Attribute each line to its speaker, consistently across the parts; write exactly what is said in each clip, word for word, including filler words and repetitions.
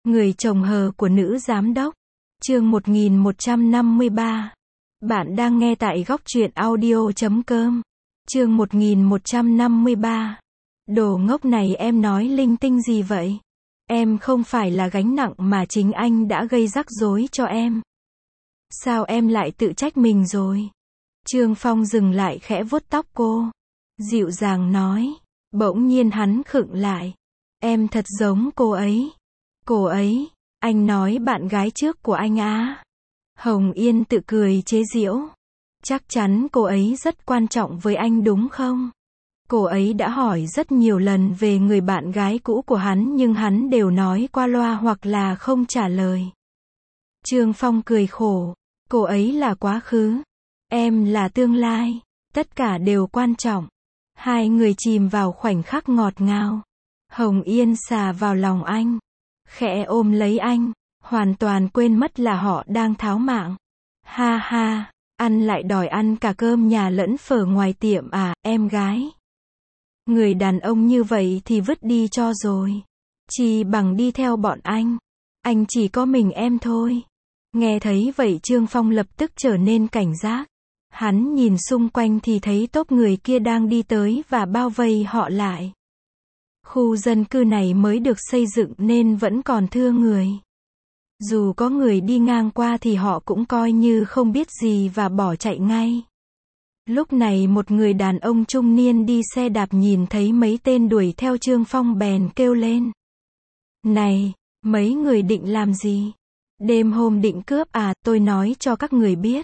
Speaker 1: Người chồng hờ của nữ giám đốc. Chương một nghìn một trăm năm mươi ba. Bạn đang nghe tại góc truyện audio chấm com. Chương một nghìn một trăm năm mươi ba. Đồ ngốc này, em nói linh tinh gì vậy? Em không phải là gánh nặng mà chính anh đã gây rắc rối cho em. Sao em lại tự trách mình rồi? Trương Phong dừng lại khẽ vuốt tóc cô. Dịu dàng nói. Bỗng nhiên hắn khựng lại. Em thật giống cô ấy. Cô ấy, anh nói bạn gái trước của anh á. Hồng Yên tự cười chế giễu. Chắc chắn cô ấy rất quan trọng với anh đúng không? Cô ấy đã hỏi rất nhiều lần về người bạn gái cũ của hắn nhưng hắn đều nói qua loa hoặc là không trả lời. Trương Phong cười khổ. Cô ấy là quá khứ. Em là tương lai. Tất cả đều quan trọng. Hai người chìm vào khoảnh khắc ngọt ngào. Hồng Yên xà vào lòng anh. Khẽ ôm lấy anh. Hoàn toàn quên mất là họ đang tháo mạng. Ha ha, ăn lại đòi ăn cả cơm nhà lẫn phở ngoài tiệm à, em gái. Người đàn ông như vậy thì vứt đi cho rồi. Chỉ bằng đi theo bọn anh. Anh chỉ có mình em thôi. Nghe thấy vậy Trương Phong lập tức trở nên cảnh giác. Hắn nhìn xung quanh thì thấy tốp người kia đang đi tới và bao vây họ lại. Khu dân cư này mới được xây dựng nên vẫn còn thưa người. Dù có người đi ngang qua thì họ cũng coi như không biết gì và bỏ chạy ngay. Lúc này một người đàn ông trung niên đi xe đạp nhìn thấy mấy tên đuổi theo Trương Phong bèn kêu lên. Này, mấy người định làm gì? Đêm hôm định cướp à, tôi nói cho các người biết.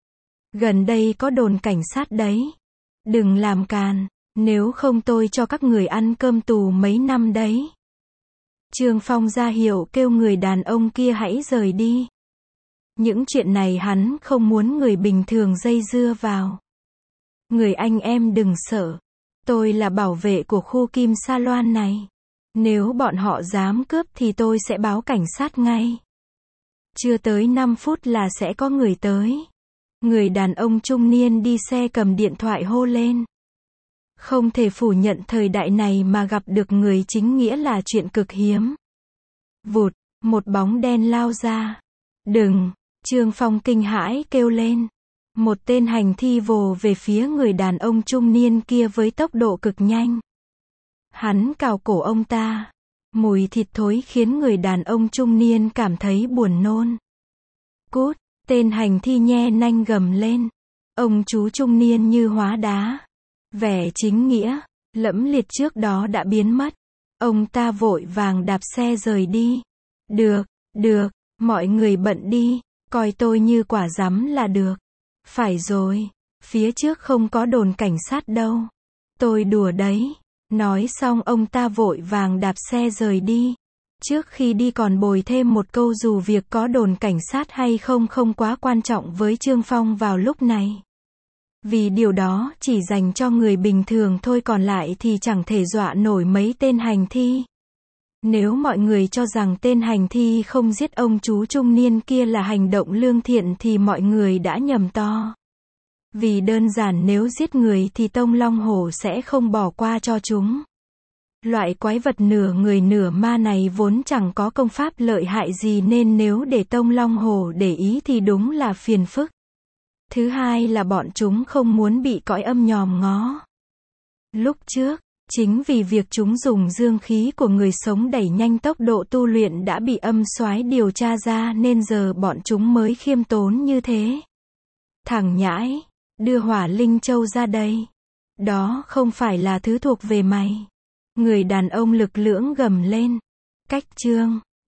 Speaker 1: Gần đây có đồn cảnh sát đấy. Đừng làm càn, nếu không tôi cho các người ăn cơm tù mấy năm đấy. Trương Phong ra hiệu kêu người đàn ông kia hãy rời đi. Những chuyện này hắn không muốn người bình thường dây dưa vào. Người anh em đừng sợ. Tôi là bảo vệ của khu Kim Sa Loan này. Nếu bọn họ dám cướp thì tôi sẽ báo cảnh sát ngay. Chưa tới năm phút là sẽ có người tới. Người đàn ông trung niên đi xe cầm điện thoại hô lên. Không thể phủ nhận thời đại này mà gặp được người chính nghĩa là chuyện cực hiếm. Vụt, một bóng đen lao ra. Đừng, Trương Phong kinh hãi kêu lên. Một tên hành thi vồ về phía người đàn ông trung niên kia với tốc độ cực nhanh. Hắn cào cổ ông ta. Mùi thịt thối khiến người đàn ông trung niên cảm thấy buồn nôn. Cút, tên hành thi nhe nanh gầm lên. Ông chú trung niên như hóa đá. Vẻ chính nghĩa, lẫm liệt trước đó đã biến mất. Ông ta vội vàng đạp xe rời đi. Được, được, mọi người bận đi, coi tôi như quả rắm là được. Phải rồi, phía trước không có đồn cảnh sát đâu. Tôi đùa đấy. Nói xong ông ta vội vàng đạp xe rời đi. Trước khi đi còn bồi thêm một câu dù việc có đồn cảnh sát hay không không quá quan trọng với Trương Phong vào lúc này. Vì điều đó chỉ dành cho người bình thường thôi, còn lại thì chẳng thể dọa nổi mấy tên hành thi. Nếu mọi người cho rằng tên hành thi không giết ông chú trung niên kia là hành động lương thiện thì mọi người đã nhầm to. Vì đơn giản nếu giết người thì Tông Long Hổ sẽ không bỏ qua cho chúng. Loại quái vật nửa người nửa ma này vốn chẳng có công pháp lợi hại gì nên nếu để Tông Long Hổ để ý thì đúng là phiền phức. Thứ hai là bọn chúng không muốn bị cõi âm nhòm ngó. Lúc trước, chính vì việc chúng dùng dương khí của người sống đẩy nhanh tốc độ tu luyện đã bị âm soái điều tra ra nên giờ bọn chúng mới khiêm tốn như thế. Thằng nhãi, đưa Hỏa Linh Châu ra đây. Đó không phải là thứ thuộc về mày. Người đàn ông lực lưỡng gầm lên. Cách Trương